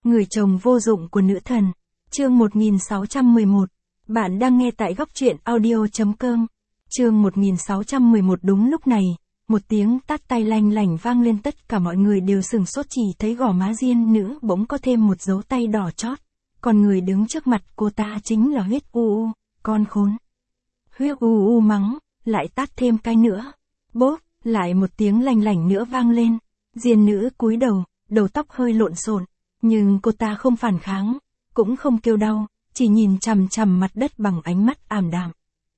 Người chồng vô dụng của nữ thần. Chương 1611. Bạn đang nghe tại góc truyện audio.com. Chương 1611. Đúng lúc này, một tiếng tát tay lanh lảnh vang lên, tất cả mọi người đều sửng sốt, chỉ thấy gò má Diên nữ bỗng có thêm một dấu tay đỏ chót. Còn người đứng trước mặt cô ta chính là Huyết U U, con khốn. Huyết U U mắng, lại tát thêm cái nữa. Bốp, lại một tiếng lanh lảnh nữa vang lên. Diên nữ cúi đầu, đầu tóc hơi lộn xộn, nhưng cô ta không phản kháng, cũng không kêu đau, chỉ nhìn chằm chằm mặt đất bằng ánh mắt ảm đạm.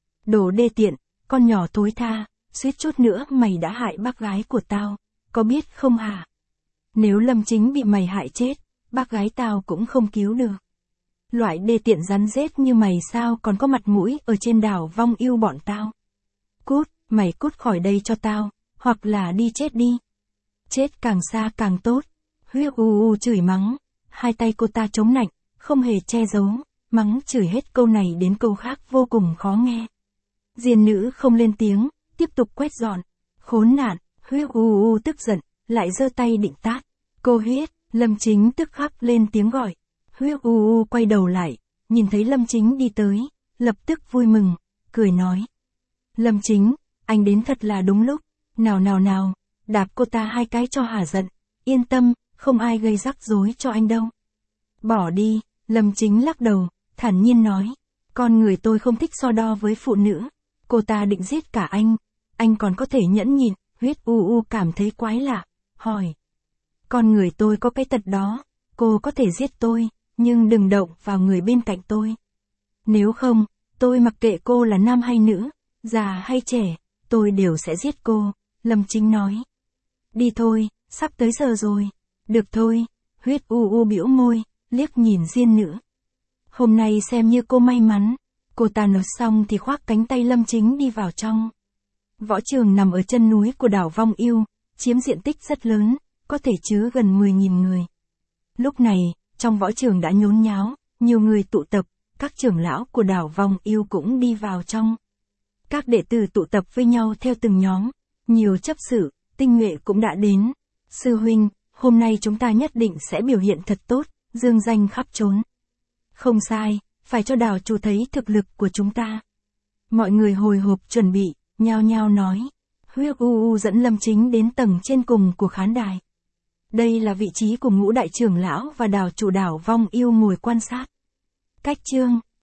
Đồ đê tiện, con nhỏ thối tha, suýt chút nữa mày đã hại bác gái của tao, có biết không hả? Nếu Lâm Chính bị mày hại chết, bác gái tao cũng không cứu được. Loại đê tiện rắn rết như mày sao còn có mặt mũi ở trên đảo Vong Yêu bọn tao? Cút, mày cút khỏi đây cho tao, hoặc là đi chết đi. Chết càng xa càng tốt. Huyết U U chửi mắng, hai tay cô ta chống nạnh, không hề che giấu, mắng chửi hết câu này đến câu khác vô cùng khó nghe. Diên nữ không lên tiếng, tiếp tục quét dọn. Khốn nạn, Huyết U U tức giận, lại giơ tay định tát. Cô Huyết, Lâm Chính tức khắc lên tiếng gọi. Huyết U U quay đầu lại, nhìn thấy Lâm Chính đi tới, lập tức vui mừng, cười nói. Lâm Chính, anh đến thật là đúng lúc, nào, đạp cô ta hai cái cho hả giận, yên tâm, không ai gây rắc rối cho anh đâu. Bỏ đi, Lâm Chính lắc đầu, thản nhiên nói, con người tôi không thích so đo với phụ nữ, cô ta định giết cả anh còn có thể nhẫn nhịn. Huyết U U cảm thấy quái lạ, hỏi. Con người tôi có cái tật đó, cô có thể giết tôi, nhưng đừng động vào người bên cạnh tôi. Nếu không, tôi mặc kệ cô là nam hay nữ, già hay trẻ, tôi đều sẽ giết cô, Lâm Chính nói. Đi thôi, sắp tới giờ rồi. Được thôi, Huyết U U bĩu môi, liếc nhìn Diên nữ. Hôm nay xem như cô may mắn. Cô ta nói xong thì khoác cánh tay Lâm Chính đi vào trong. Võ trường nằm ở chân núi của đảo Vong Yêu, chiếm diện tích rất lớn, có thể chứa gần 10.000 người. Lúc này, trong võ trường đã nhốn nháo, nhiều người tụ tập, các trưởng lão của đảo Vong Yêu cũng đi vào trong. Các đệ tử tụ tập với nhau theo từng nhóm, nhiều chấp sự, tinh nhuệ cũng đã đến. Sư huynh, hôm nay chúng ta nhất định sẽ biểu hiện thật tốt, dương danh khắp trốn. Không sai, phải cho đảo chủ thấy thực lực của chúng ta. Mọi người hồi hộp chuẩn bị, nhao nhao nói. Huyết U U dẫn Lâm Chính đến tầng trên cùng của khán đài. Đây là vị trí của ngũ đại trưởng lão và đảo chủ đảo Vong Yêu ngồi quan sát. Cách chương